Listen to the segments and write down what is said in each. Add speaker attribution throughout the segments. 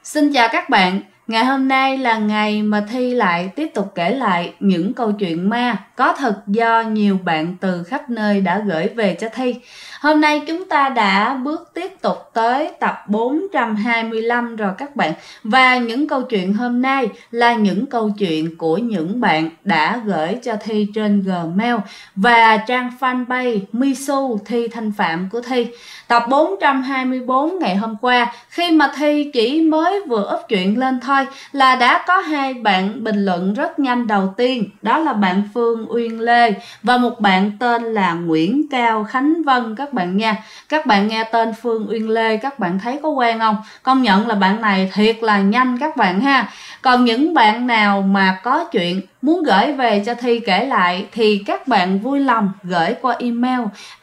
Speaker 1: Xin chào các bạn, ngày hôm nay là ngày mà Thi lại tiếp tục kể lại những câu chuyện ma có thật do nhiều bạn từ khắp nơi đã gửi về cho Thi. Hôm nay chúng ta đã bước tiếp tục tới tập 425 rồi các bạn. Và những câu chuyện hôm nay là những câu chuyện của những bạn đã gửi cho Thi trên Gmail và trang fanpage Misu Thi Thanh Phạm của Thi. Tập 424 ngày hôm qua, khi mà Thi chỉ mới vừa up chuyện lên thôi là đã có hai bạn bình luận rất nhanh. Đầu tiên đó là bạn Phương Uyên Lê và một bạn tên là Nguyễn Cao Khánh Vân các bạn nha. Các bạn nghe tên Phương Uyên Lê các bạn thấy có quen không? Công nhận là bạn này thiệt là nhanh các bạn ha. Còn những bạn nào mà có chuyện muốn gửi về cho Thi kể lại thì các bạn vui lòng gửi qua email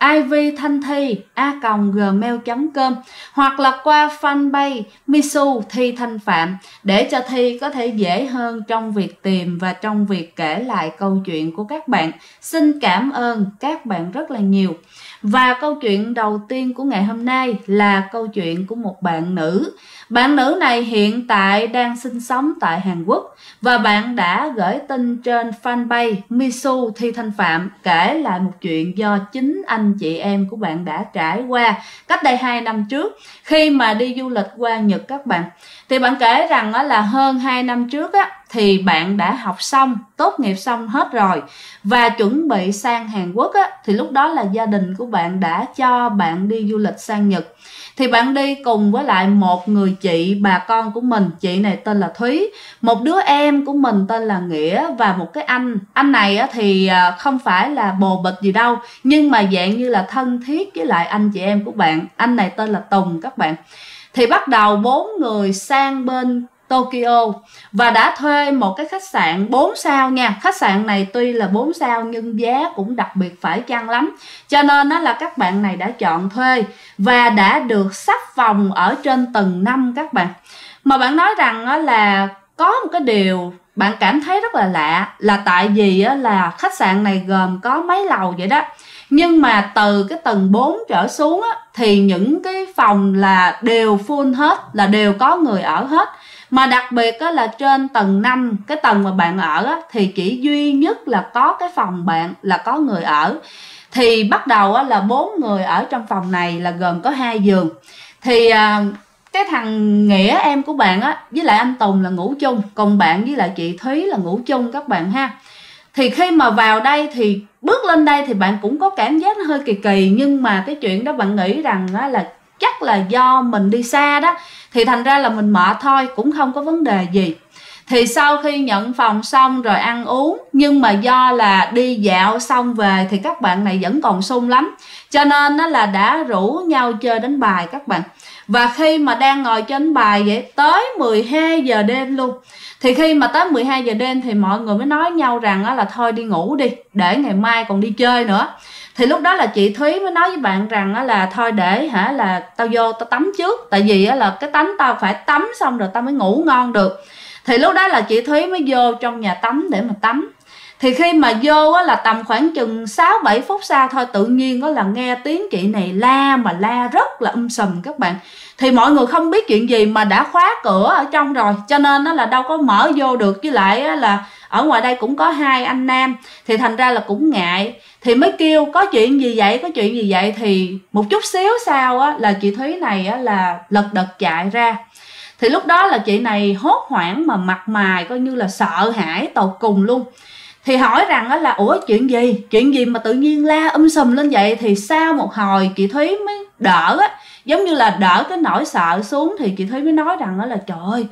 Speaker 1: ivthanthi@gmail.com hoặc là qua fanpage Misu Thi Thanh Phạm để cho Thi có thể dễ hơn trong việc tìm và trong việc kể lại câu chuyện của các bạn. Xin cảm ơn các bạn rất là nhiều. Và câu chuyện đầu tiên của ngày hôm nay là câu chuyện của một bạn nữ. Bạn nữ này hiện tại đang sinh sống tại Hàn Quốc và bạn đã gửi tin trên fanpage Misu Thi Thanh Phạm kể lại một chuyện do chính anh chị em của bạn đã trải qua cách đây 2 năm trước khi mà đi du lịch qua Nhật các bạn. Thì bạn kể rằng là hơn 2 năm trước thì bạn đã học xong, tốt nghiệp xong hết rồi và chuẩn bị sang Hàn Quốc thì lúc đó là gia đình của bạn đã cho bạn đi du lịch sang Nhật. Thì bạn đi cùng với lại một người chị, bà con của mình, chị này tên là Thúy, một đứa em của mình tên là Nghĩa và một cái anh này thì không phải là bồ bịch gì đâu, nhưng mà dạng như là thân thiết với lại anh chị em của bạn. Anh này tên là Tùng các bạn. Thì bắt đầu 4 người sang bên Tokyo và đã thuê một cái khách sạn 4 sao nha. Khách sạn này tuy là 4 sao nhưng giá cũng đặc biệt phải chăng lắm. Cho nên là các bạn này đã chọn thuê và đã được sắp phòng ở trên tầng 5 các bạn. Mà bạn nói rằng là có một cái điều bạn cảm thấy rất là lạ là tại vì là khách sạn này gồm có mấy lầu vậy đó. Nhưng mà từ cái tầng 4 trở xuống thì những cái phòng là đều full hết, là đều có người ở hết. Mà đặc biệt là trên tầng 5, cái tầng mà bạn ở thì chỉ duy nhất là có cái phòng bạn là có người ở. Thì bắt đầu là 4 người ở trong phòng này là gồm có 2 giường. Thì cái thằng Nghĩa em của bạn với lại anh Tùng là ngủ chung, còn bạn với lại chị Thúy là ngủ chung các bạn ha. Thì khi mà vào đây thì bước lên đây thì bạn cũng có cảm giác nó hơi kỳ kỳ. Nhưng mà cái chuyện đó bạn nghĩ rằng là chắc là do mình đi xa đó, thì thành ra là mình mệt thôi, cũng không có vấn đề gì. Thì sau khi nhận phòng xong rồi ăn uống, nhưng mà do là đi dạo xong về thì các bạn này vẫn còn sung lắm, cho nên là đã rủ nhau chơi đánh bài các bạn. Và khi mà đang ngồi chơi đánh bài vậy tới 12 giờ đêm luôn. Thì khi mà tới 12 giờ đêm thì mọi người mới nói nhau rằng là thôi đi ngủ đi, để ngày mai còn đi chơi nữa. Thì lúc đó là chị Thúy mới nói với bạn rằng là thôi để là tao vô tao tắm trước, tại vì là cái tánh tao phải tắm xong rồi tao mới ngủ ngon được. Thì lúc đó là chị Thúy mới vô trong nhà tắm để mà tắm. Thì khi mà vô là tầm khoảng chừng 6-7 phút sau thôi, tự nhiên là nghe tiếng chị này la, mà la rất là sùm các bạn. Thì mọi người không biết chuyện gì mà đã khóa cửa ở trong rồi, cho nên là đâu có mở vô được. Với lại là ở ngoài đây cũng có 2 anh nam, thì thành ra là cũng ngại. Thì mới kêu có chuyện gì vậy, có chuyện gì vậy. Thì một chút xíu sau là chị Thúy này là lật đật chạy ra. Thì lúc đó là chị này hốt hoảng mà mặt mày coi như là sợ hãi tột cùng luôn. Thì hỏi rằng là ủa chuyện gì mà tự nhiên la sùm lên vậy. Thì sau một hồi chị Thúy mới đỡ giống như là đỡ cái nỗi sợ xuống. Thì chị Thúy mới nói rằng là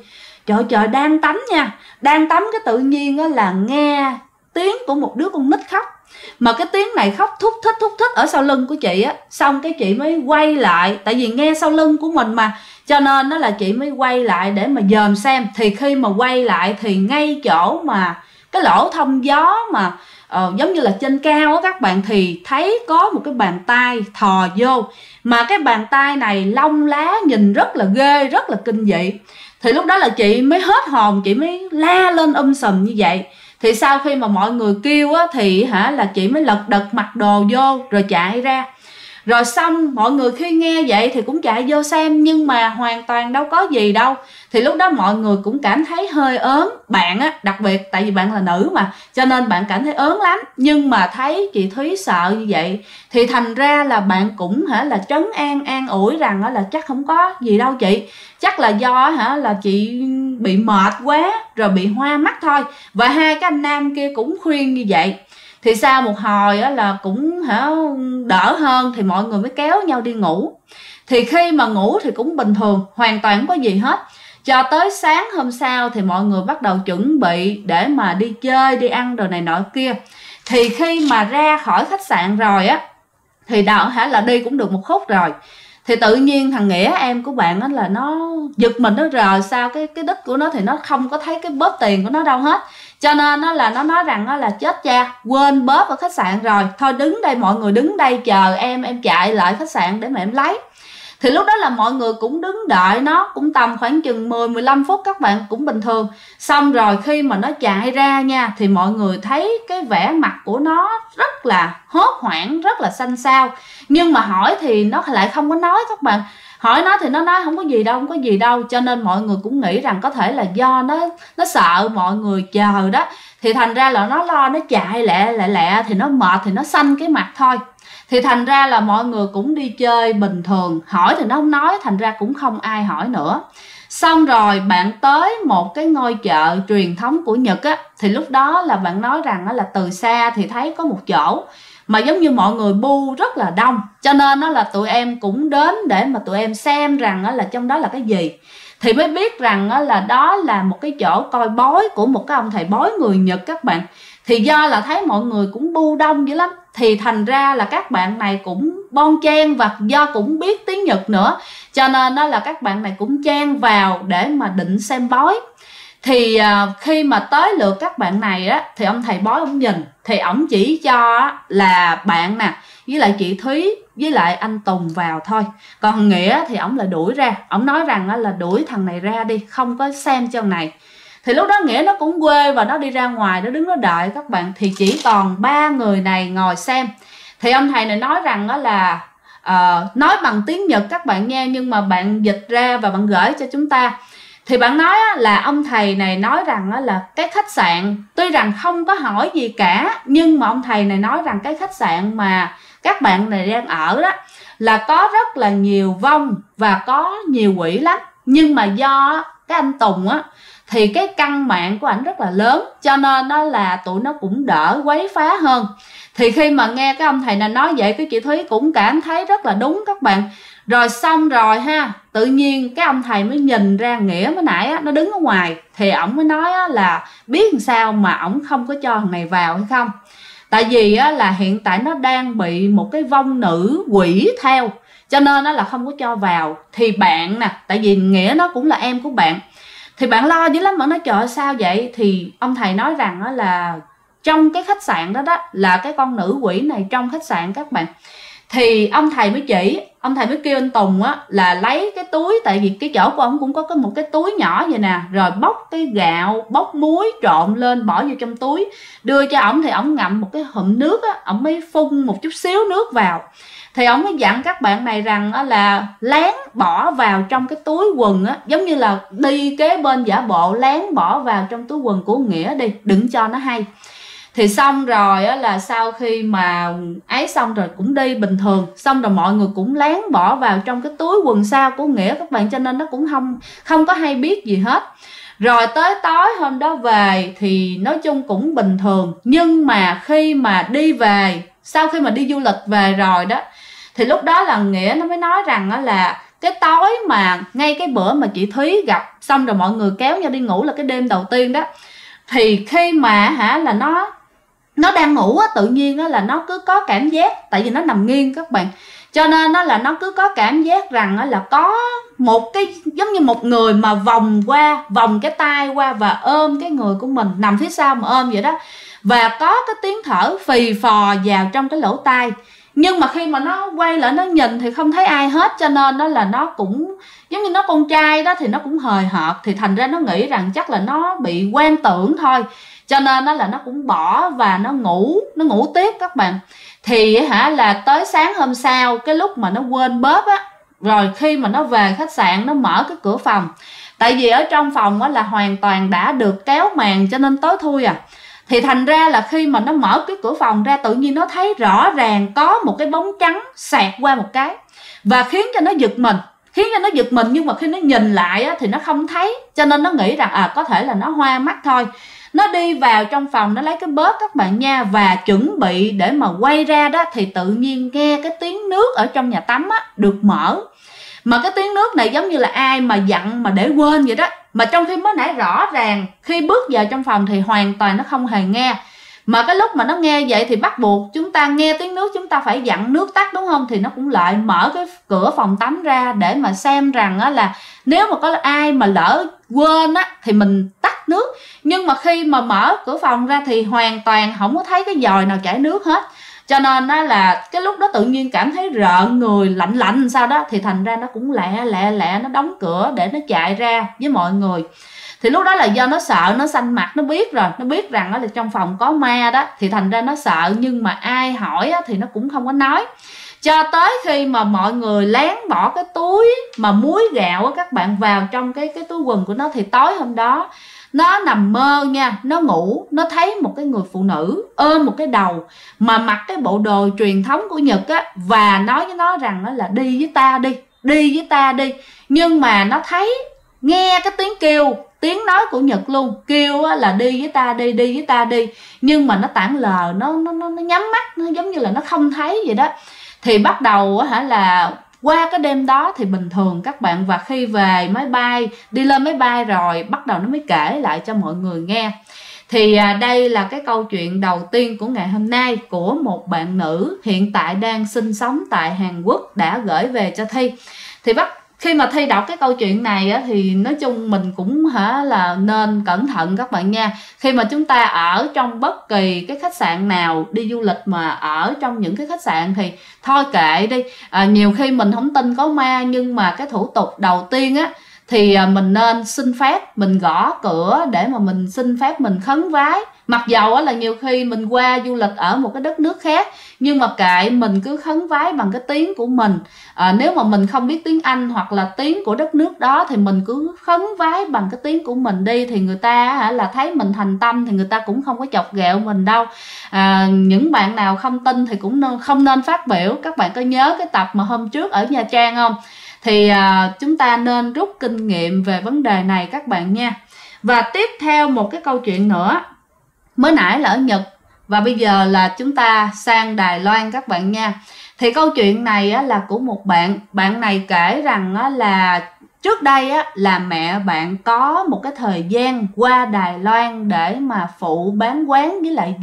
Speaker 1: trời đang tắm nha, đang tắm cái tự nhiên là nghe tiếng của một đứa con nít khóc. Mà cái tiếng này khóc thúc thích ở sau lưng của chị xong cái chị mới quay lại, tại vì nghe sau lưng của mình mà, cho nên là chị mới quay lại để mà dòm xem. Thì khi mà quay lại thì ngay chỗ mà cái lỗ thông gió mà giống như là trên cao các bạn, thì thấy có một cái bàn tay thò vô. Mà cái bàn tay này lông lá nhìn rất là ghê, rất là kinh dị. Thì lúc đó là chị mới hết hồn, chị mới la lên sùm như vậy. Thì sau khi mà mọi người kêu thì là chị mới lật đật mặc đồ vô rồi chạy ra. Rồi xong mọi người khi nghe vậy thì cũng chạy vô xem, nhưng mà hoàn toàn đâu có gì đâu. Thì lúc đó mọi người cũng cảm thấy hơi ớn. Bạn á, đặc biệt tại vì bạn là nữ mà, cho nên bạn cảm thấy ớn lắm. Nhưng mà thấy chị Thúy sợ như vậy thì thành ra là bạn cũng là trấn an ủi rằng là chắc không có gì đâu chị, chắc là do là chị bị mệt quá rồi bị hoa mắt thôi. Và hai cái anh nam kia cũng khuyên như vậy. Thì sau một hồi là cũng đỡ hơn thì mọi người mới kéo nhau đi ngủ. Thì khi mà ngủ thì cũng bình thường, hoàn toàn không có gì hết. Cho tới sáng hôm sau thì mọi người bắt đầu chuẩn bị để mà đi chơi, đi ăn đồ này nọ kia. Thì khi mà ra khỏi khách sạn rồi á, thì đạo là đi cũng được một khúc rồi, thì tự nhiên thằng Nghĩa em của bạn á là nó giật mình, nó rờ sao cái đít của nó thì nó không có thấy cái bóp tiền của nó đâu hết. Cho nên là nó nói rằng là chết cha, quên bóp ở khách sạn rồi, thôi đứng đây, mọi người đứng đây chờ em chạy lại khách sạn để mà em lấy. Thì lúc đó là mọi người cũng đứng đợi nó, cũng tầm khoảng chừng 10-15 phút các bạn, cũng bình thường. Xong rồi khi mà nó chạy ra nha, thì mọi người thấy cái vẻ mặt của nó rất là hốt hoảng, rất là xanh xao. Nhưng mà hỏi thì nó lại không có nói các bạn. Hỏi nó thì nó nói không có gì đâu, không có gì đâu. Cho nên mọi người cũng nghĩ rằng có thể là do nó sợ mọi người chờ đó. Thì thành ra là nó lo, nó chạy lẹ thì nó mệt thì nó xanh cái mặt thôi. Thì thành ra là mọi người cũng đi chơi bình thường, hỏi thì nó không nói, thành ra cũng không ai hỏi nữa. Xong rồi bạn tới một cái ngôi chợ truyền thống của Nhật á, thì lúc đó là bạn nói rằng là từ xa thì thấy có một chỗ mà giống như mọi người bu rất là đông, cho nên là tụi em cũng đến để mà tụi em xem rằng là trong đó là cái gì. Thì mới biết rằng là đó là một cái chỗ coi bói của một cái ông thầy bói người Nhật các bạn. Thì do là thấy mọi người cũng bu đông dữ lắm, thì thành ra là các bạn này cũng bon chen, và do cũng biết tiếng Nhật nữa, cho nên đó là các bạn này cũng chen vào để mà định xem bói. Thì khi mà tới lượt các bạn này á, thì ông thầy bói ông nhìn, thì ổng chỉ cho là bạn nè, với lại chị Thúy, với lại anh Tùng vào thôi. Còn Nghĩa thì ổng lại đuổi ra, ổng nói rằng là đuổi thằng này ra đi, không có xem cho này. Thì lúc đó Nghĩa nó cũng quê và nó đi ra ngoài, nó đứng nó đợi các bạn. Thì chỉ còn 3 người này ngồi xem. Thì ông thầy này nói rằng là nói bằng tiếng Nhật các bạn nghe, nhưng mà bạn dịch ra và bạn gửi cho chúng ta. Thì bạn nói là ông thầy này nói rằng là cái khách sạn, tuy rằng không có hỏi gì cả, nhưng mà ông thầy này nói rằng cái khách sạn mà các bạn này đang ở đó là có rất là nhiều vong và có nhiều quỷ lắm. Nhưng mà do cái anh Tùng á, thì cái căn mạng của ảnh rất là lớn, cho nên đó là tụi nó cũng đỡ quấy phá hơn. Thì khi mà nghe cái ông thầy này nói vậy, cái chị Thúy cũng cảm thấy rất là đúng các bạn. Rồi xong rồi ha, tự nhiên cái ông thầy mới nhìn ra Nghĩa mới nãy á, nó đứng ở ngoài. Thì ổng mới nói á, là biết làm sao mà ổng không có cho thằng này vào hay không. Tại vì á, là hiện tại nó đang bị một cái vong nữ quỷ theo, cho nên nó là không có cho vào. Thì bạn nè, tại vì Nghĩa nó cũng là em của bạn, thì bạn lo dữ lắm, bạn nói trời ơi sao vậy. Thì ông thầy nói rằng đó là trong cái khách sạn đó là cái con nữ quỷ này trong khách sạn các bạn. Thì ông thầy mới chỉ, ông thầy mới kêu anh Tùng á là lấy cái túi, tại vì cái chỗ của ông cũng có một cái túi nhỏ vậy nè, rồi bóc cái gạo, bóc muối trộn lên bỏ vô trong túi, đưa cho ổng. Thì ổng ngậm một cái hụm nước á, ổng mới phun một chút xíu nước vào. Thì ổng mới dặn các bạn này rằng là lén bỏ vào trong cái túi quần á, giống như là đi kế bên giả bộ, lén bỏ vào trong túi quần của Nghĩa đi, đừng cho nó hay. Thì xong rồi á, là sau khi mà ấy xong rồi cũng đi bình thường, xong rồi mọi người cũng lén bỏ vào trong cái túi quần sau của Nghĩa các bạn, cho nên nó cũng không có hay biết gì hết. Rồi tới tối hôm đó về thì nói chung cũng bình thường. Nhưng mà khi mà đi về, sau khi mà đi du lịch về rồi đó, thì lúc đó là Nghĩa nó mới nói rằng là cái tối mà ngay cái bữa mà chị Thúy gặp xong rồi mọi người kéo nhau đi ngủ là cái đêm đầu tiên đó, thì khi mà là nó đang ngủ á, tự nhiên á là nó cứ có cảm giác, tại vì nó nằm nghiêng các bạn, cho nên nó là nó cứ có cảm giác rằng là có một cái giống như một người mà vòng cái tay qua và ôm cái người của mình, nằm phía sau mà ôm vậy đó. Và có cái tiếng thở phì phò vào trong cái lỗ tai. Nhưng mà khi mà nó quay lại nó nhìn thì không thấy ai hết, cho nên đó là nó cũng giống như nó con trai đó thì nó cũng hời hợt, thì thành ra nó nghĩ rằng chắc là nó bị quan tưởng thôi, cho nên đó là nó cũng bỏ và nó ngủ tiếp các bạn. Thì là tới sáng hôm sau, cái lúc mà nó quên bóp á, rồi khi mà nó về khách sạn nó mở cái cửa phòng, tại vì ở trong phòng á là hoàn toàn đã được kéo màn cho nên tối thui à, thì thành ra là khi mà nó mở cái cửa phòng ra, tự nhiên nó thấy rõ ràng có một cái bóng trắng xẹt qua một cái và khiến cho nó giật mình. Nhưng mà khi nó nhìn lại á, thì nó không thấy, cho nên nó nghĩ rằng có thể là nó hoa mắt thôi. Nó đi vào trong phòng, nó lấy cái bóp các bạn nha, và chuẩn bị để mà quay ra đó, thì tự nhiên nghe cái tiếng nước ở trong nhà tắm á được mở. Mà cái tiếng nước này giống như là ai mà dặn mà để quên vậy đó. Mà trong khi mới nãy rõ ràng khi bước vào trong phòng thì hoàn toàn nó không hề nghe. Mà cái lúc mà nó nghe vậy thì bắt buộc chúng ta nghe tiếng nước, chúng ta phải dặn nước tắt đúng không? Thì nó cũng lại mở cái cửa phòng tắm ra để mà xem rằng á là nếu mà có ai mà lỡ quên á thì mình tắt nước. Nhưng mà khi mà mở cửa phòng ra thì hoàn toàn không có thấy cái dòi nào chảy nước hết. Cho nên đó là cái lúc đó tự nhiên cảm thấy rợn người, lạnh sao đó, thì thành ra nó cũng lẹ nó đóng cửa để nó chạy ra với mọi người. Thì lúc đó là do nó sợ, nó xanh mặt, nó biết rồi, nó biết rằng là trong phòng có ma đó, thì thành ra nó sợ, nhưng mà ai hỏi thì nó cũng không có nói. Cho tới khi mà mọi người lén bỏ cái túi mà muối gạo các bạn vào trong cái túi quần của nó, thì tối hôm đó nó nằm mơ nha, nó ngủ, nó thấy một cái người phụ nữ ôm một cái đầu mà mặc cái bộ đồ truyền thống của Nhật á, và nói với nó rằng nó là đi với ta đi. Nhưng mà nó thấy, nghe cái tiếng kêu, tiếng nói của Nhật luôn, kêu là đi với ta đi, nhưng mà nó tản lờ, nó nhắm mắt, nó giống như là nó không thấy vậy đó. Thì bắt đầu là qua cái đêm đó thì bình thường các bạn, và khi về máy bay, đi lên máy bay rồi bắt đầu nó mới kể lại cho mọi người nghe. Thì đây là cái câu chuyện đầu tiên của ngày hôm nay của một bạn nữ hiện tại đang sinh sống tại Hàn Quốc đã gửi về cho Thi. Thì khi mà Thi đọc cái câu chuyện này á, thì nói chung mình cũng là nên cẩn thận các bạn nha. Khi mà chúng ta ở trong bất kỳ cái khách sạn nào, đi du lịch mà ở trong những cái khách sạn thì thôi kệ đi. Nhiều khi mình không tin có ma, nhưng mà cái thủ tục đầu tiên á thì mình nên xin phép, mình gõ cửa để mà mình xin phép, mình khấn vái. Mặc dầu là nhiều khi mình qua du lịch ở một cái đất nước khác, nhưng mà kệ, mình cứ khấn vái bằng cái tiếng của mình. Nếu mà mình không biết tiếng Anh hoặc là tiếng của đất nước đó thì mình cứ khấn vái bằng cái tiếng của mình đi, thì người ta là thấy mình thành tâm thì người ta cũng không có chọc ghẹo mình đâu. Những bạn nào không tin thì cũng không nên phát biểu. Các bạn có nhớ cái tập mà hôm trước ở Nha Trang không? Thì chúng ta nên rút kinh nghiệm về vấn đề này các bạn nha. Và tiếp theo một cái câu chuyện nữa, mới nãy là ở Nhật và bây giờ là chúng ta sang Đài Loan các bạn nha. Thì câu chuyện này là của một bạn này kể rằng là trước đây là mẹ bạn có một cái thời gian qua Đài Loan để mà phụ bán quán với lại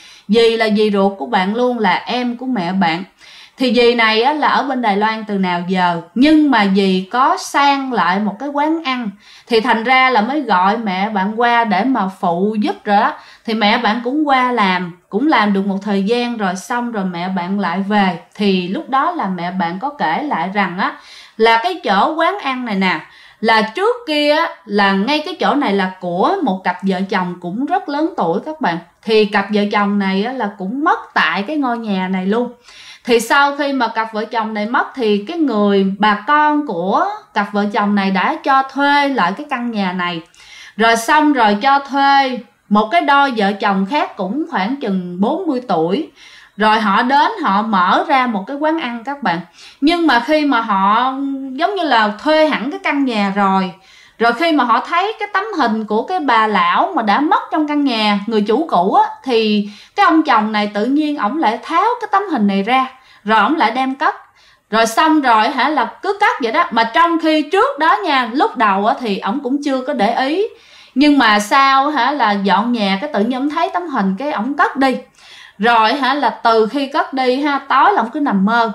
Speaker 1: dì là dì ruột của bạn luôn, là em của mẹ bạn. Thì dì này là ở bên Đài Loan từ nào giờ, nhưng mà dì có sang lại một cái quán ăn, thì thành ra là mới gọi mẹ bạn qua để mà phụ giúp rồi đó. Thì mẹ bạn cũng qua làm, cũng làm được một thời gian rồi, xong rồi mẹ bạn lại về. Thì lúc đó là mẹ bạn có kể lại rằng là cái chỗ quán ăn này nè, là trước kia là ngay cái chỗ này là của một cặp vợ chồng cũng rất lớn tuổi các bạn. Thì cặp vợ chồng này là cũng mất tại cái ngôi nhà này luôn. Thì sau khi mà cặp vợ chồng này mất thì cái người bà con của cặp vợ chồng này đã cho thuê lại cái căn nhà này. Rồi xong rồi cho thuê một cái đôi vợ chồng khác cũng khoảng chừng 40 tuổi. Rồi họ đến họ mở ra một cái quán ăn các bạn. Nhưng mà khi mà họ giống như là thuê hẳn cái căn nhà rồi khi mà họ thấy cái tấm hình của cái bà lão mà đã mất trong căn nhà, người chủ cũ thì cái ông chồng này tự nhiên ổng lại tháo cái tấm hình này ra, rồi ổng lại đem cất. Rồi xong rồi là cứ cất vậy đó. Mà trong khi trước đó nha, lúc đầu thì ổng cũng chưa có để ý, nhưng mà sau là dọn nhà cái tự nhiên ổng thấy tấm hình cái ổng cất đi. Rồi là từ khi cất đi tối là ổng cứ nằm mơ.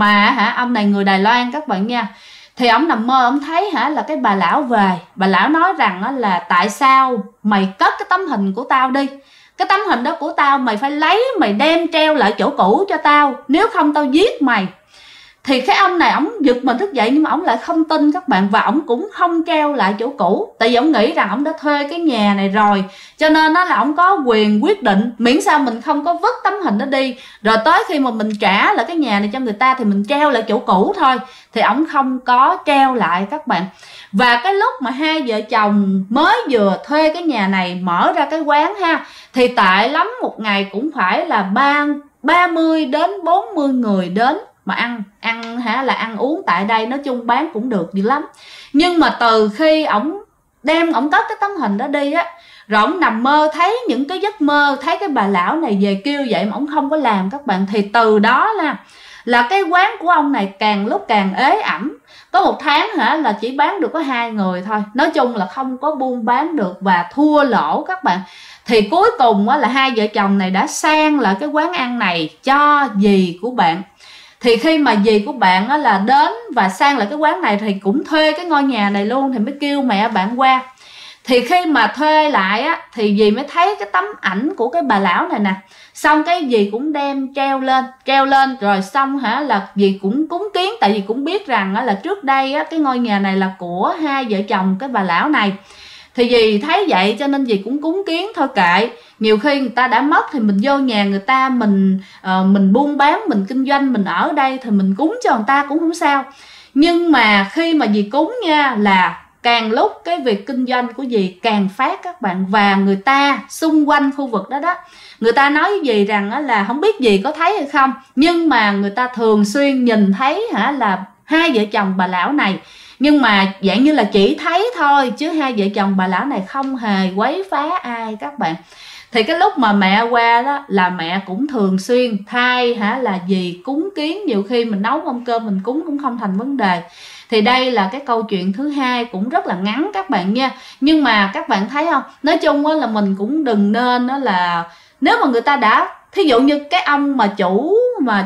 Speaker 1: Mà ông này người Đài Loan các bạn nha. Thì ổng nằm mơ ổng thấy là cái bà lão về. Bà lão nói rằng là tại sao mày cất cái tấm hình của tao đi, cái tấm hình đó của tao mày phải lấy, mày đem treo lại chỗ cũ cho tao, nếu không tao giết mày. Thì cái ông này ổng giật mình thức dậy, nhưng mà ổng lại không tin các bạn, và ổng cũng không treo lại chỗ cũ. Tại vì ổng nghĩ rằng ổng đã thuê cái nhà này rồi, cho nên là ổng có quyền quyết định miễn sao mình không có vứt tấm hình đó đi, rồi tới khi mà mình trả lại cái nhà này cho người ta thì mình treo lại chỗ cũ thôi. Thì ổng không có treo lại các bạn. Và cái lúc mà hai vợ chồng mới vừa thuê cái nhà này, mở ra cái quán ha, thì tệ lắm một ngày cũng phải là 30 đến 40 người đến mà ăn uống tại đây. Nói chung bán cũng được dữ lắm. Nhưng mà từ khi ổng cất cái tấm hình đó đi á, rồi ổng nằm mơ thấy những cái giấc mơ, thấy cái bà lão này về kêu vậy mà ổng không có làm các bạn, thì từ đó là cái quán của ông này càng lúc càng ế ẩm. Có một tháng là chỉ bán được có 2 người thôi. Nói chung là không có buôn bán được và thua lỗ các bạn. Thì cuối cùng là hai vợ chồng này đã sang lại cái quán ăn này cho dì của bạn. Thì khi mà dì của bạn là đến và sang lại cái quán này thì cũng thuê cái ngôi nhà này luôn, thì mới kêu mẹ bạn qua. Thì khi mà thuê lại á, thì dì mới thấy cái tấm ảnh của cái bà lão này nè. Xong cái dì cũng đem treo lên rồi xong là dì cũng cúng kiến. Tại vì cũng biết rằng là trước đây á, cái ngôi nhà này là của hai vợ chồng cái bà lão này. Thì dì thấy vậy cho nên dì cũng cúng kiến thôi kệ. Nhiều khi người ta đã mất thì mình vô nhà người ta, mình buôn bán, mình kinh doanh, mình ở đây thì mình cúng cho người ta cũng không sao. Nhưng mà khi mà dì cúng nha, là càng lúc cái việc kinh doanh của dì càng phát các bạn. Và người ta xung quanh khu vực đó người ta nói với dì rằng là không biết dì có thấy hay không, nhưng mà người ta thường xuyên nhìn thấy là hai vợ chồng bà lão này. Nhưng mà dạng như là chỉ thấy thôi, chứ hai vợ chồng bà lão này không hề quấy phá ai các bạn. Thì cái lúc mà mẹ qua đó là mẹ cũng thường xuyên thay là dì cúng kiến. Nhiều khi mình nấu mâm cơm mình cúng cũng không thành vấn đề. Thì đây là cái câu chuyện thứ hai, cũng rất là ngắn các bạn nha. Nhưng mà các bạn thấy không, nói chung là mình cũng đừng nên là nếu mà người ta đã, thí dụ như cái ông mà chủ mà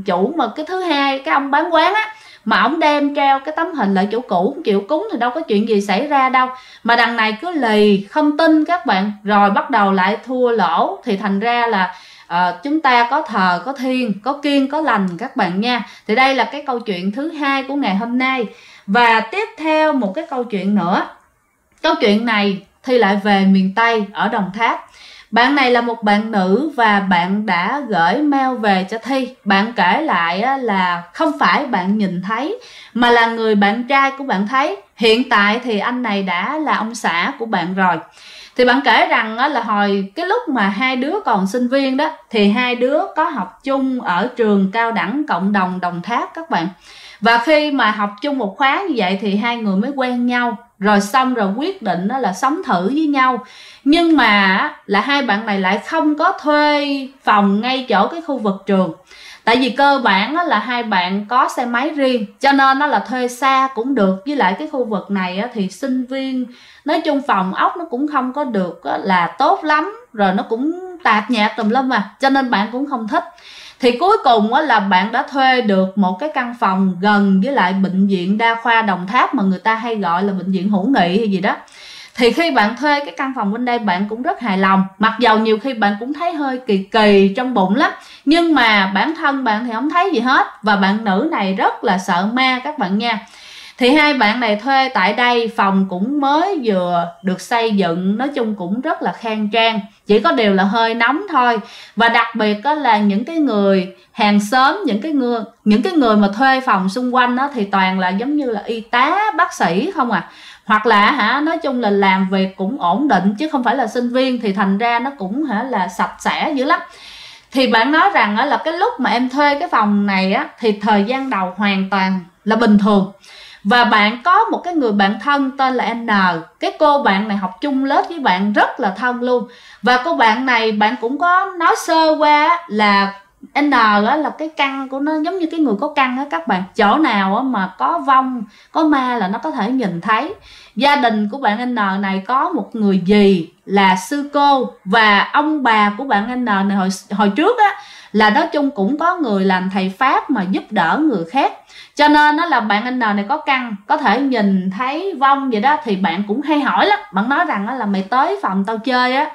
Speaker 1: cái thứ hai, cái ông bán quán á, mà ổng đem treo cái tấm hình lại chỗ cũ, không chịu cúng thì đâu có chuyện gì xảy ra đâu. Mà đằng này cứ lì không tin các bạn, rồi bắt đầu lại thua lỗ. Thì thành ra là chúng ta có thờ, có thiên, có kiêng, có lành các bạn nha. Thì đây là cái câu chuyện thứ hai của ngày hôm nay. Và tiếp theo một cái câu chuyện nữa. Câu chuyện này thì lại về miền Tây ở Đồng Tháp. Bạn này là một bạn nữ và bạn đã gửi mail về cho Thi. Bạn kể lại là không phải bạn nhìn thấy, mà là người bạn trai của bạn thấy. Hiện tại thì anh này đã là ông xã của bạn rồi. Thì bạn kể rằng là hồi cái lúc mà hai đứa còn sinh viên đó, thì hai đứa có học chung ở trường cao đẳng cộng đồng Đồng Tháp các bạn. Và khi mà học chung một khóa như vậy thì hai người mới quen nhau. Rồi xong rồi quyết định là sống thử với nhau. Nhưng mà là hai bạn này lại không có thuê phòng ngay chỗ cái khu vực trường. Tại vì cơ bản là hai bạn có xe máy riêng, cho nên là thuê xa cũng được. Với lại cái khu vực này thì sinh viên, nói chung phòng ốc nó cũng không có được là tốt lắm. Rồi nó cũng tạp nhạp tùm lum cho nên bạn cũng không thích. Thì cuối cùng là bạn đã thuê được một cái căn phòng gần với lại bệnh viện đa khoa Đồng Tháp, mà người ta hay gọi là bệnh viện Hữu Nghị hay gì đó. Thì khi bạn thuê cái căn phòng bên đây bạn cũng rất hài lòng. Mặc dầu nhiều khi bạn cũng thấy hơi kỳ kỳ trong bụng lắm, nhưng mà bản thân bạn thì không thấy gì hết. Và bạn nữ này rất là sợ ma các bạn nha. Thì hai bạn này thuê tại đây, phòng cũng mới vừa được xây dựng, nói chung cũng rất là khang trang. Chỉ có điều là hơi nóng thôi. Và đặc biệt là những cái người hàng xóm, những cái người mà thuê phòng xung quanh thì toàn là giống như là y tá, bác sĩ không à. Hoặc là nói chung là làm việc cũng ổn định, chứ không phải là sinh viên. Thì thành ra nó cũng là sạch sẽ dữ lắm. Thì bạn nói rằng là cái lúc mà em thuê cái phòng này thì thời gian đầu hoàn toàn là bình thường. Và bạn có một cái người bạn thân tên là N. Cái cô bạn này học chung lớp với bạn, rất là thân luôn. Và cô bạn này bạn cũng có nói sơ qua là N là cái căn của nó giống như cái người có căn á các bạn. Chỗ nào mà có vong, có ma là nó có thể nhìn thấy. Gia đình của bạn N này có một người dì là sư cô. Và ông bà của bạn N này hồi trước là nói chung cũng có người làm thầy Pháp mà giúp đỡ người khác. Cho nên là bạn N này có căn, có thể nhìn thấy vong vậy đó. Thì bạn cũng hay hỏi lắm. Bạn nói rằng là mày tới phòng tao chơi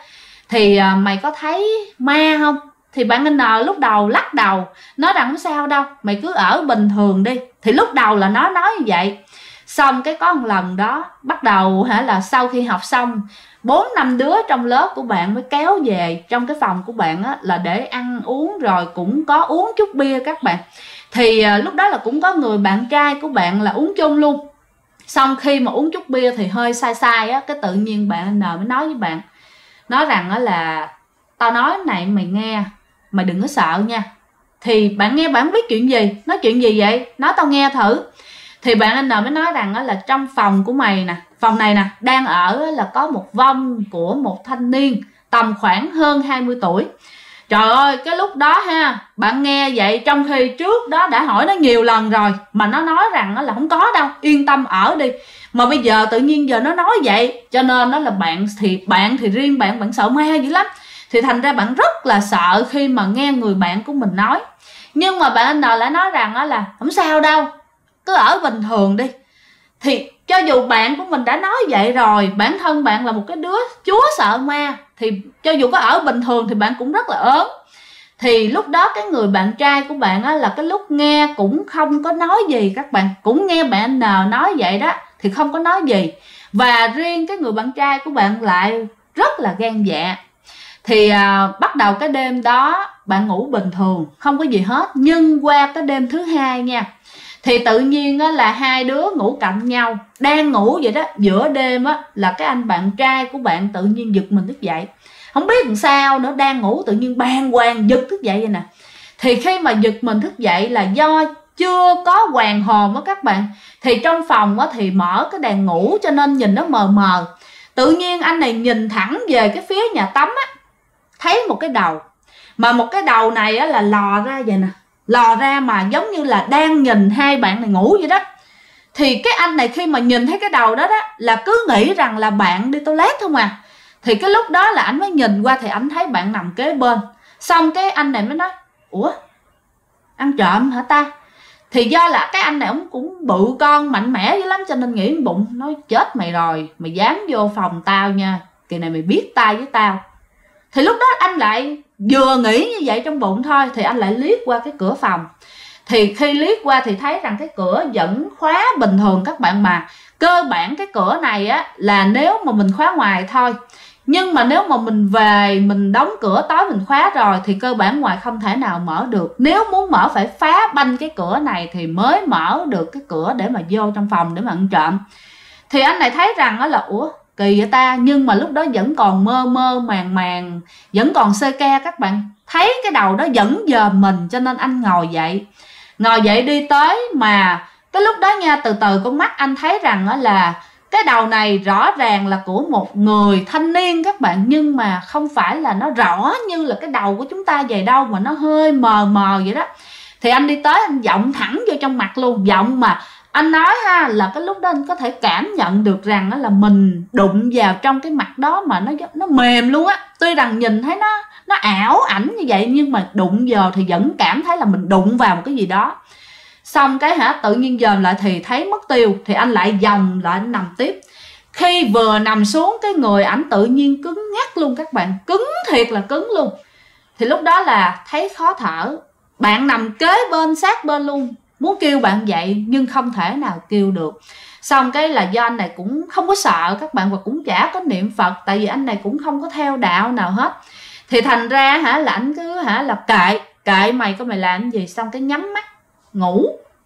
Speaker 1: thì mày có thấy ma không? Thì bạn N lúc đầu lắc đầu, nói rằng không sao đâu, mày cứ ở bình thường đi. Thì lúc đầu là nó nói như vậy. Xong cái có một lần đó, bắt đầu là sau khi học xong, 4-5 đứa trong lớp của bạn mới kéo về trong cái phòng của bạn á, là để ăn uống, rồi cũng có uống chút bia các bạn. Thì lúc đó là cũng có người bạn trai của bạn là uống chung luôn. Xong khi mà uống chút bia thì hơi sai sai á, cái tự nhiên bạn N mới nói với bạn, nói rằng á là tao nói này mày nghe, mày đừng có sợ nha. Thì bạn nghe, bạn không biết chuyện gì, nói chuyện gì vậy, nói tao nghe thử. Thì bạn N mới nói rằng á là trong phòng của mày nè, phòng này nè, đang ở là có một vong của một thanh niên tầm khoảng hơn 20 tuổi. Trời ơi, cái lúc đó ha, bạn nghe vậy trong khi trước đó đã hỏi nó nhiều lần rồi, mà nó nói rằng là không có đâu, yên tâm ở đi. Mà bây giờ tự nhiên giờ nó nói vậy, cho nên đó là bạn thì riêng bạn sợ ma dữ lắm. Thì thành ra bạn rất là sợ khi mà nghe người bạn của mình nói. Nhưng mà bạn N lại nói rằng là không sao đâu, cứ ở bình thường đi. Thì cho dù bạn của mình đã nói vậy rồi, bản thân bạn là một cái đứa chúa sợ ma, thì cho dù có ở bình thường thì bạn cũng rất là ớn. Thì lúc đó cái người bạn trai của bạn á, là cái lúc nghe cũng không có nói gì các bạn. Cũng nghe bạn N nói vậy đó, thì không có nói gì. Và riêng cái người bạn trai của bạn lại rất là gan dạ. Thì bắt đầu cái đêm đó bạn ngủ bình thường, không có gì hết. Nhưng qua cái đêm thứ hai nha, thì tự nhiên á, là hai đứa ngủ cạnh nhau, đang ngủ vậy đó, giữa đêm á, là cái anh bạn trai của bạn tự nhiên giật mình thức dậy. Không biết làm sao nữa, đang ngủ tự nhiên bàng hoàng giật thức dậy vậy nè. Thì khi mà giật mình thức dậy là do chưa có hoàn hồn á các bạn. Thì trong phòng á, thì mở cái đèn ngủ cho nên nhìn nó mờ mờ. Tự nhiên anh này nhìn thẳng về cái phía nhà tắm á, thấy một cái đầu. Mà một cái đầu này á, là lò ra vậy nè, lò ra mà giống như là đang nhìn hai bạn này ngủ vậy đó. Thì cái anh này khi mà nhìn thấy cái đầu đó đó, là cứ nghĩ rằng là bạn đi toilet không à. Thì cái lúc đó là anh mới nhìn qua thì anh thấy bạn nằm kế bên. Xong cái anh này mới nói, ủa, ăn trộm hả ta? Thì do là cái anh này ông cũng bự con mạnh mẽ dữ lắm, cho nên nghĩ bụng, nói chết mày rồi, mày dám vô phòng tao nha, kỳ này mày biết tay với tao. Thì lúc đó anh lại vừa nghĩ như vậy trong bụng thôi, thì anh lại liếc qua cái cửa phòng. Thì khi liếc qua thì thấy rằng cái cửa vẫn khóa bình thường các bạn. Mà cơ bản cái cửa này á, là nếu mà mình khóa ngoài thôi. Nhưng mà nếu mà mình về mình đóng cửa tối mình khóa rồi thì cơ bản ngoài không thể nào mở được. Nếu muốn mở phải phá banh cái cửa này thì mới mở được cái cửa để mà vô trong phòng để mà ăn trộm. Thì anh này thấy rằng đó là ủa kỳ vậy ta, nhưng mà lúc đó vẫn còn mơ mơ màng màng, vẫn còn sơ ke các bạn. Thấy cái đầu đó vẫn dòm mình, cho nên anh ngồi dậy đi tới. Mà cái lúc đó nha, từ từ con mắt anh thấy rằng đó là cái đầu này rõ ràng là của một người thanh niên các bạn. Nhưng mà không phải là nó rõ như là cái đầu của chúng ta vậy đâu, mà nó hơi mờ mờ vậy đó. Thì anh đi tới anh giọng thẳng vô trong mặt luôn. Giọng mà anh nói ha, là cái lúc đó anh có thể cảm nhận được rằng là mình đụng vào trong cái mặt đó mà nó mềm luôn á. Tuy rằng nhìn thấy nó ảo ảnh như vậy, nhưng mà đụng vào thì vẫn cảm thấy là mình đụng vào một cái gì đó. Xong cái tự nhiên dòm lại thì thấy mất tiêu. Thì anh lại vòng lại anh nằm tiếp. Khi vừa nằm xuống cái người ảnh tự nhiên cứng ngắc luôn các bạn. Cứng thiệt là cứng luôn. Thì lúc đó là thấy khó thở. Bạn nằm kế bên, sát bên luôn, muốn kêu bạn dậy nhưng không thể nào kêu được. Xong cái là do anh này cũng không có sợ các bạn, và cũng chả có niệm Phật, tại vì anh này cũng không có theo đạo nào hết. Thì thành ra là anh cứ là kệ mày, có mày làm gì. Xong cái nhắm mắt ngủ,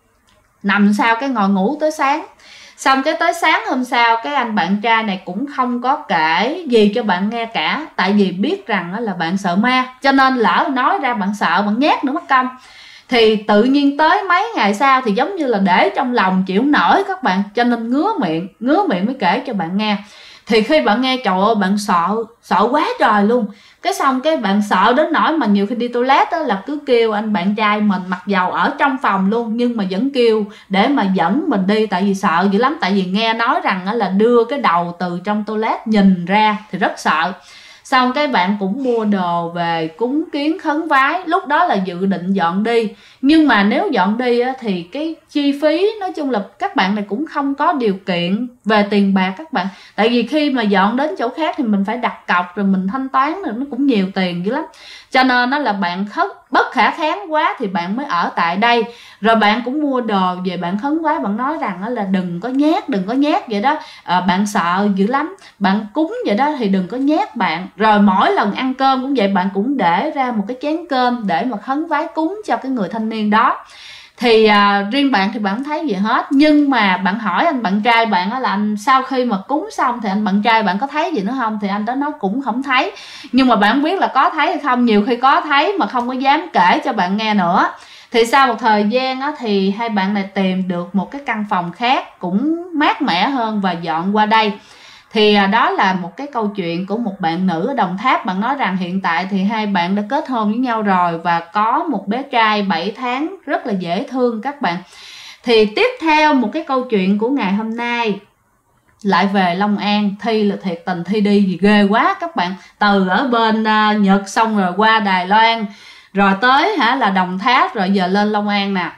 Speaker 1: nằm sao cái ngồi ngủ tới sáng. Xong cái tới sáng hôm sau, cái anh bạn trai này cũng không có kể gì cho bạn nghe cả. Tại vì biết rằng là bạn sợ ma, cho nên lỡ nói ra bạn sợ, bạn nhát nữa mất công. Thì tự nhiên tới mấy ngày sau thì giống như là để trong lòng chịu nổi các bạn, cho nên ngứa miệng mới kể cho bạn nghe. Thì khi bạn nghe, trời ơi, bạn sợ quá trời luôn. Cái xong cái bạn sợ đến nỗi mà nhiều khi đi toilet đó là cứ kêu anh bạn trai mình, mặc dầu ở trong phòng luôn, nhưng mà vẫn kêu để mà dẫn mình đi, tại vì sợ dữ lắm. Tại vì nghe nói rằng là đưa cái đầu từ trong toilet nhìn ra thì rất sợ. Xong cái bạn cũng mua đồ về cúng kiến khấn vái. Lúc đó là dự định dọn đi, Nhưng mà nếu dọn đi á, thì cái chi phí nói chung là các bạn này cũng không có điều kiện về tiền bạc các bạn. Tại vì khi mà dọn đến chỗ khác thì mình phải đặt cọc rồi mình thanh toán rồi nó cũng nhiều tiền dữ lắm. Cho nên nó là bạn bất khả kháng quá thì bạn mới ở tại đây. Rồi bạn cũng mua đồ về bạn khấn quá, bạn nói rằng là đừng có nhát vậy đó. Bạn sợ dữ lắm, bạn cúng vậy đó thì đừng có nhát bạn. Rồi mỗi lần ăn cơm cũng vậy, bạn cũng để ra một cái chén cơm để mà khấn vái cúng cho cái người thanh niên đó. Thì riêng bạn thì bạn không thấy gì hết. Nhưng mà bạn hỏi anh bạn trai bạn là anh sau khi mà cúng xong thì anh bạn trai bạn có thấy gì nữa không, thì anh đó nói cũng không thấy. Nhưng mà bạn biết là có thấy hay không, nhiều khi có thấy mà không có dám kể cho bạn nghe nữa. Thì sau một thời gian á, thì hai bạn này tìm được một cái căn phòng khác cũng mát mẻ hơn và dọn qua đây. Thì đó là một cái câu chuyện của một bạn nữ ở Đồng Tháp. Bạn nói rằng hiện tại thì hai bạn đã kết hôn với nhau rồi và có một bé trai 7 tháng rất là dễ thương các bạn. Thì tiếp theo một cái câu chuyện của ngày hôm nay lại về Long An. Thi là thiệt tình, Thi đi gì ghê quá các bạn. Từ ở bên Nhật xong rồi qua Đài Loan rồi tới là Đồng Tháp rồi giờ lên Long An nè.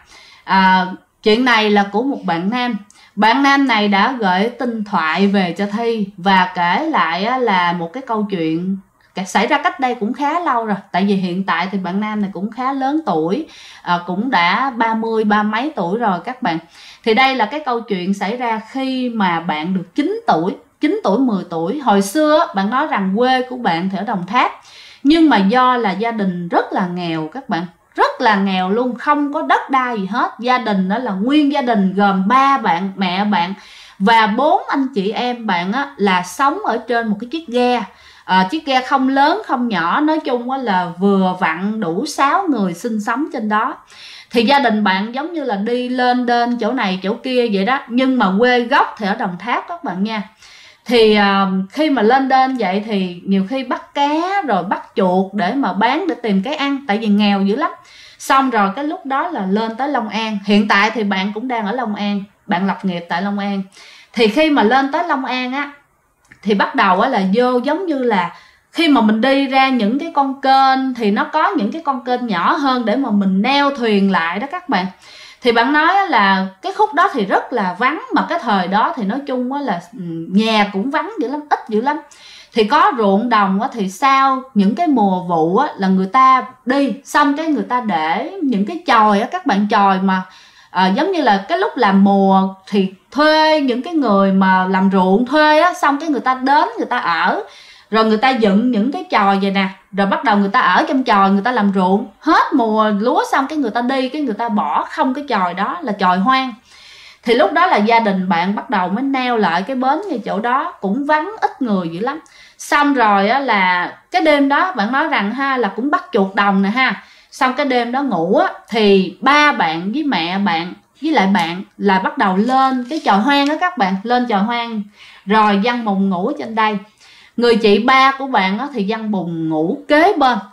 Speaker 1: Chuyện này là của một bạn nam. Bạn nam này đã gửi tin thoại về cho Thi và kể lại là một cái câu chuyện xảy ra cách đây cũng khá lâu rồi. Tại vì hiện tại thì bạn nam này cũng khá lớn tuổi, cũng đã 30 mấy tuổi rồi các bạn. Thì đây là cái câu chuyện xảy ra khi mà bạn được 9 tuổi 10 tuổi. Hồi xưa bạn nói rằng quê của bạn thì ở Đồng Tháp, nhưng mà do là gia đình rất là nghèo các bạn, rất là nghèo luôn, không có đất đai gì hết. Gia đình đó là nguyên gia đình gồm 3 bạn, mẹ bạn và 4 anh chị em bạn á, là sống ở trên một cái chiếc ghe. Chiếc ghe không lớn không nhỏ, nói chung là vừa vặn đủ 6 người sinh sống trên đó. Thì gia đình bạn giống như là đi lên đên chỗ này chỗ kia vậy đó, nhưng mà quê gốc thì ở Đồng Tháp các bạn nha. Thì khi mà lên đên vậy thì nhiều khi bắt cá rồi bắt chuột để mà bán để tìm cái ăn, tại vì nghèo dữ lắm. Xong rồi cái lúc đó là lên tới Long An. Hiện tại thì bạn cũng đang ở Long An, bạn lập nghiệp tại Long An. Thì khi mà lên tới Long An á, thì bắt đầu á là vô giống như là khi mà mình đi ra những cái con kênh thì nó có những cái con kênh nhỏ hơn để mà mình neo thuyền lại đó các bạn. Thì bạn nói là cái khúc đó thì rất là vắng, mà cái thời đó thì nói chung là nhà cũng vắng dữ lắm, ít dữ lắm. Thì có ruộng đồng thì sau những cái mùa vụ là người ta đi xong cái người ta để những cái chòi các bạn, chòi mà giống như là cái lúc làm mùa thì thuê những cái người mà làm ruộng thuê xong cái người ta đến người ta ở, rồi người ta dựng những cái chòi vậy nè, rồi bắt đầu người ta ở trong chòi người ta làm ruộng. Hết mùa lúa xong cái người ta đi, cái người ta bỏ không cái chòi đó là chòi hoang. Thì lúc đó là gia đình bạn bắt đầu mới neo lại cái bến ngay chỗ đó, cũng vắng ít người dữ lắm. Xong rồi là cái đêm đó bạn nói rằng là cũng bắt chuột đồng nè Xong cái đêm đó ngủ thì ba bạn với mẹ bạn với lại bạn là bắt đầu lên cái chòi hoang đó các bạn, lên chòi hoang rồi Văn Bùng ngủ trên đây. Người chị ba của bạn thì Văn Bùng ngủ kế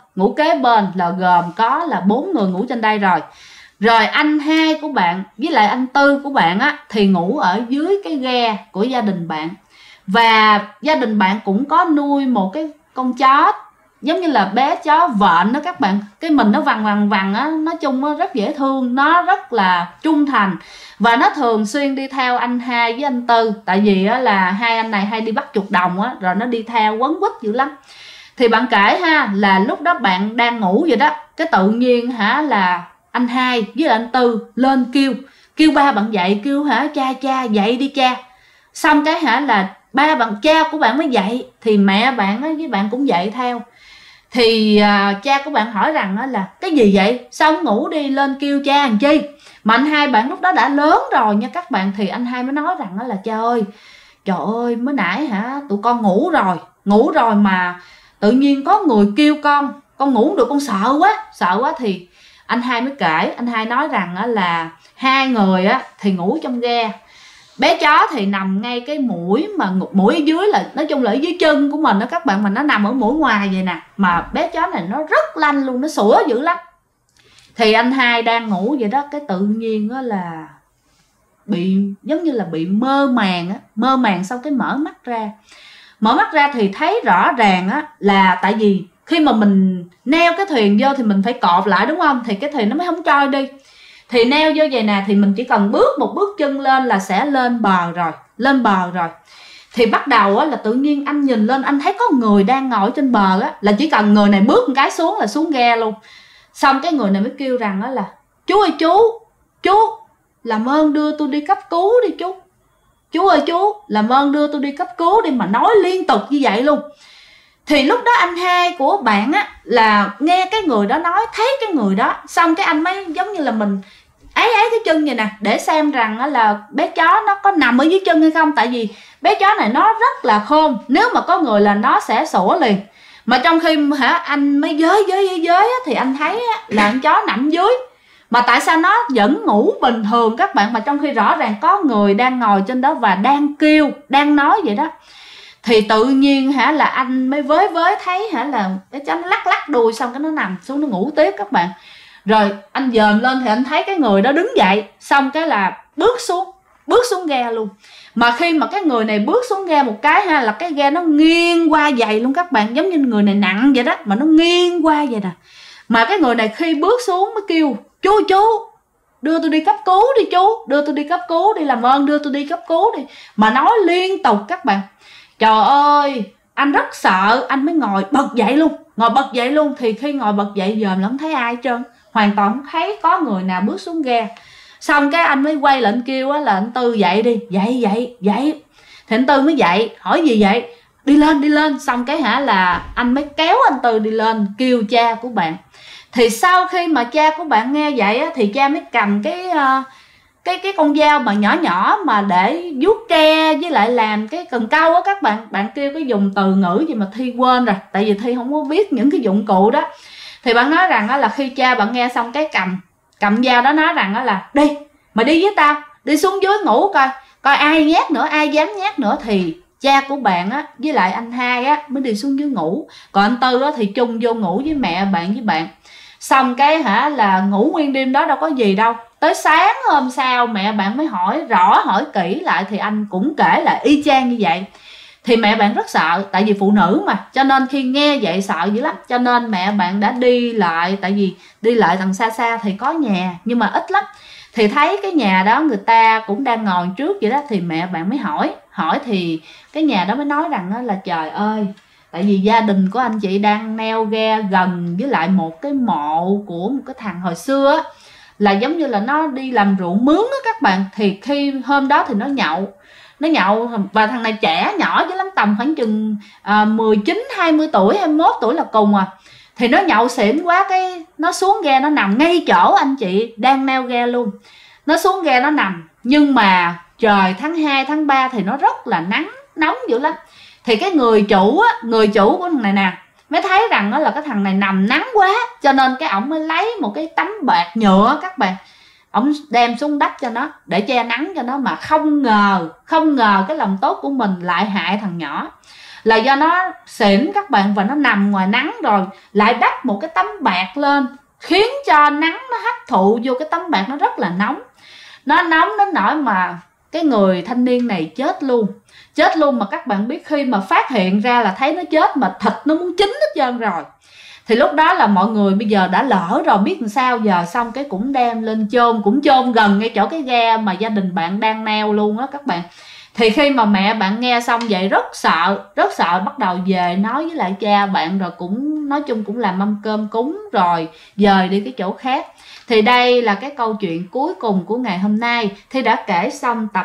Speaker 1: bên là gồm có là 4 người ngủ trên đây rồi. Rồi anh hai của bạn với lại anh Tư của bạn thì ngủ ở dưới cái ghe của gia đình bạn. Và gia đình bạn cũng có nuôi một cái con chó giống như là bé chó vện đó các bạn. Cái mình nó vằn nói chung rất dễ thương, nó rất là trung thành và nó thường xuyên đi theo anh hai với anh Tư. Tại vì là hai anh này hay đi bắt chuột đồng rồi nó đi theo quấn quýt dữ lắm. Thì bạn kể là lúc đó bạn đang ngủ vậy đó, cái tự nhiên là anh hai với anh Tư lên kêu ba bạn dậy, kêu cha dậy đi cha. Xong cái là ba bạn cha của bạn mới dậy, thì mẹ bạn với bạn cũng dậy theo. Thì cha của bạn hỏi rằng là cái gì vậy, sao không ngủ đi lên kêu cha làm chi. Mà anh hai bạn lúc đó đã lớn rồi nha các bạn. Thì anh hai mới nói rằng là cha ơi, trời ơi mới nãy tụi con ngủ rồi mà tự nhiên có người kêu con ngủ không được, con sợ quá. Thì anh hai mới kể, anh hai nói rằng là hai người thì ngủ trong ghe. Bé chó thì nằm ngay cái mũi ở dưới, là nói chung là ở dưới chân của mình đó các bạn, mà nó nằm ở mũi ngoài vậy nè. Mà bé chó này nó rất lanh luôn, nó sủa dữ lắm. Thì anh hai đang ngủ vậy đó, cái tự nhiên là bị giống như là bị mơ màng xong cái mở mắt ra thì thấy rõ ràng là tại vì khi mà mình neo cái thuyền vô thì mình phải cọp lại đúng không, thì cái thuyền nó mới không trôi đi. Thì neo vô vậy nè, thì mình chỉ cần bước một bước chân lên là sẽ lên bờ rồi, lên bờ rồi. Thì bắt đầu á, là tự nhiên anh nhìn lên, anh thấy có người đang ngồi trên bờ á, là chỉ cần người này bước một cái xuống là xuống ghe luôn. Xong cái người này mới kêu rằng á là chú ơi chú làm ơn đưa tôi đi cấp cứu đi chú ơi chú làm ơn đưa tôi đi cấp cứu đi, mà nói liên tục như vậy luôn. Thì lúc đó anh hai của bạn á là nghe cái người đó nói, thấy cái người đó, xong cái anh mới giống như là mình ấy cái chân vậy nè, để xem rằng á là bé chó nó có nằm ở dưới chân hay không. Tại vì bé chó này nó rất là khôn, nếu mà có người là nó sẽ sủa liền. Mà trong khi anh mới giới á, thì anh thấy á, là con chó nằm dưới. Mà tại sao nó vẫn ngủ bình thường các bạn, mà trong khi rõ ràng có người đang ngồi trên đó và đang kêu, đang nói vậy đó. Thì tự nhiên là anh mới với thấy là cái chó nó lắc đuôi, xong cái nó nằm xuống nó ngủ tiếp các bạn. Rồi anh dòm lên thì anh thấy cái người đó đứng dậy, xong cái là bước xuống ghe luôn. Mà khi mà cái người này bước xuống ghe một cái là cái ghe nó nghiêng qua vậy luôn các bạn, giống như người này nặng vậy đó, mà nó nghiêng qua vậy nè. Mà cái người này khi bước xuống mới kêu chú đưa tôi đi cấp cứu đi chú, đưa tôi đi cấp cứu đi, làm ơn đưa tôi đi cấp cứu đi, mà nói liên tục các bạn. Trời ơi, anh rất sợ, anh mới ngồi bật dậy luôn. Thì khi ngồi bật dậy dòm là không thấy ai hết trơn, hoàn toàn không thấy có người nào bước xuống ghe. Xong cái anh mới quay lại anh kêu á là anh Tư dậy đi, dậy. Thì anh Tư mới dậy, hỏi gì vậy? Đi lên. Xong cái là anh mới kéo anh Tư đi lên, kêu cha của bạn. Thì sau khi mà cha của bạn nghe vậy á, thì cha mới cầm cái con dao mà nhỏ mà để vuốt tre với lại làm cái cần câu á các bạn. Bạn kêu cái dùng từ ngữ gì mà Thi quên rồi, tại vì Thi không có biết những cái dụng cụ đó. Thì bạn nói rằng là khi cha bạn nghe xong cái cầm dao đó, nói rằng là đi, mày đi với tao, đi xuống dưới ngủ coi ai nhát nữa, ai dám nhát nữa. Thì cha của bạn á với lại anh hai á mới đi xuống dưới ngủ, còn anh Tư á thì chung vô ngủ với mẹ bạn với bạn. Xong cái là ngủ nguyên đêm đó đâu có gì đâu. Tới sáng hôm sau mẹ bạn mới hỏi kỹ lại, thì anh cũng kể lại y chang như vậy. Thì mẹ bạn rất sợ, tại vì phụ nữ mà, cho nên khi nghe vậy sợ dữ lắm. Cho nên mẹ bạn đã đi lại, tại vì đi lại thằng xa thì có nhà nhưng mà ít lắm. Thì thấy cái nhà đó người ta cũng đang ngồi trước vậy đó, thì mẹ bạn mới hỏi thì cái nhà đó mới nói rằng là trời ơi, tại vì gia đình của anh chị đang neo ghe gần với lại một cái mộ của một cái thằng hồi xưa á, là giống như là nó đi làm ruộng mướn á các bạn. Thì khi hôm đó thì nó nhậu, và thằng này trẻ nhỏ chứ lắm, tầm khoảng chừng 19, 20 tuổi, 21 tuổi là cùng à. Thì nó nhậu xỉn quá, cái nó xuống ghe nó nằm ngay chỗ anh chị đang neo ghe luôn. Nó xuống ghe nó nằm, nhưng mà trời tháng 2, tháng 3 thì nó rất là nóng dữ lắm. Thì cái người chủ của thằng này nè mới thấy rằng đó là cái thằng này nằm nắng quá, cho nên cái ổng mới lấy một cái tấm bạt nhựa các bạn, ổng đem xuống đắp cho nó để che nắng cho nó. Mà không ngờ cái lòng tốt của mình lại hại thằng nhỏ, là do nó xỉn các bạn và nó nằm ngoài nắng rồi lại đắp một cái tấm bạt lên, khiến cho nắng nó hấp thụ vô cái tấm bạt, nó rất là nóng. Nó nóng đến nỗi mà cái người thanh niên này chết luôn. Mà các bạn biết khi mà phát hiện ra là thấy nó chết mà thịt nó muốn chín hết trơn rồi. Thì lúc đó là mọi người bây giờ đã lỡ rồi, biết làm sao giờ. Xong cái cũng đem lên chôn, cũng chôn gần ngay chỗ cái ghe mà gia đình bạn đang neo luôn á các bạn. Thì khi mà mẹ bạn nghe xong vậy rất sợ, bắt đầu về nói với lại cha bạn, rồi cũng nói chung cũng làm mâm cơm cúng rồi dời đi cái chỗ khác. Thì đây là cái câu chuyện cuối cùng của ngày hôm nay. Thi đã kể xong tập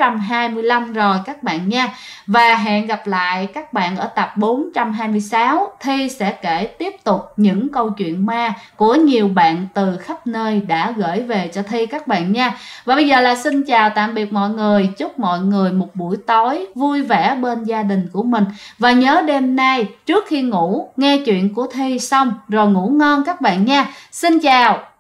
Speaker 1: 425 rồi các bạn nha. Và hẹn gặp lại các bạn ở tập 426. Thi sẽ kể tiếp tục những câu chuyện ma của nhiều bạn từ khắp nơi đã gửi về cho Thi các bạn nha. Và bây giờ là xin chào tạm biệt mọi người. Chúc mọi người một buổi tối vui vẻ bên gia đình của mình. Và nhớ đêm nay trước khi ngủ nghe chuyện của Thi xong rồi ngủ ngon các bạn nha. Xin chào.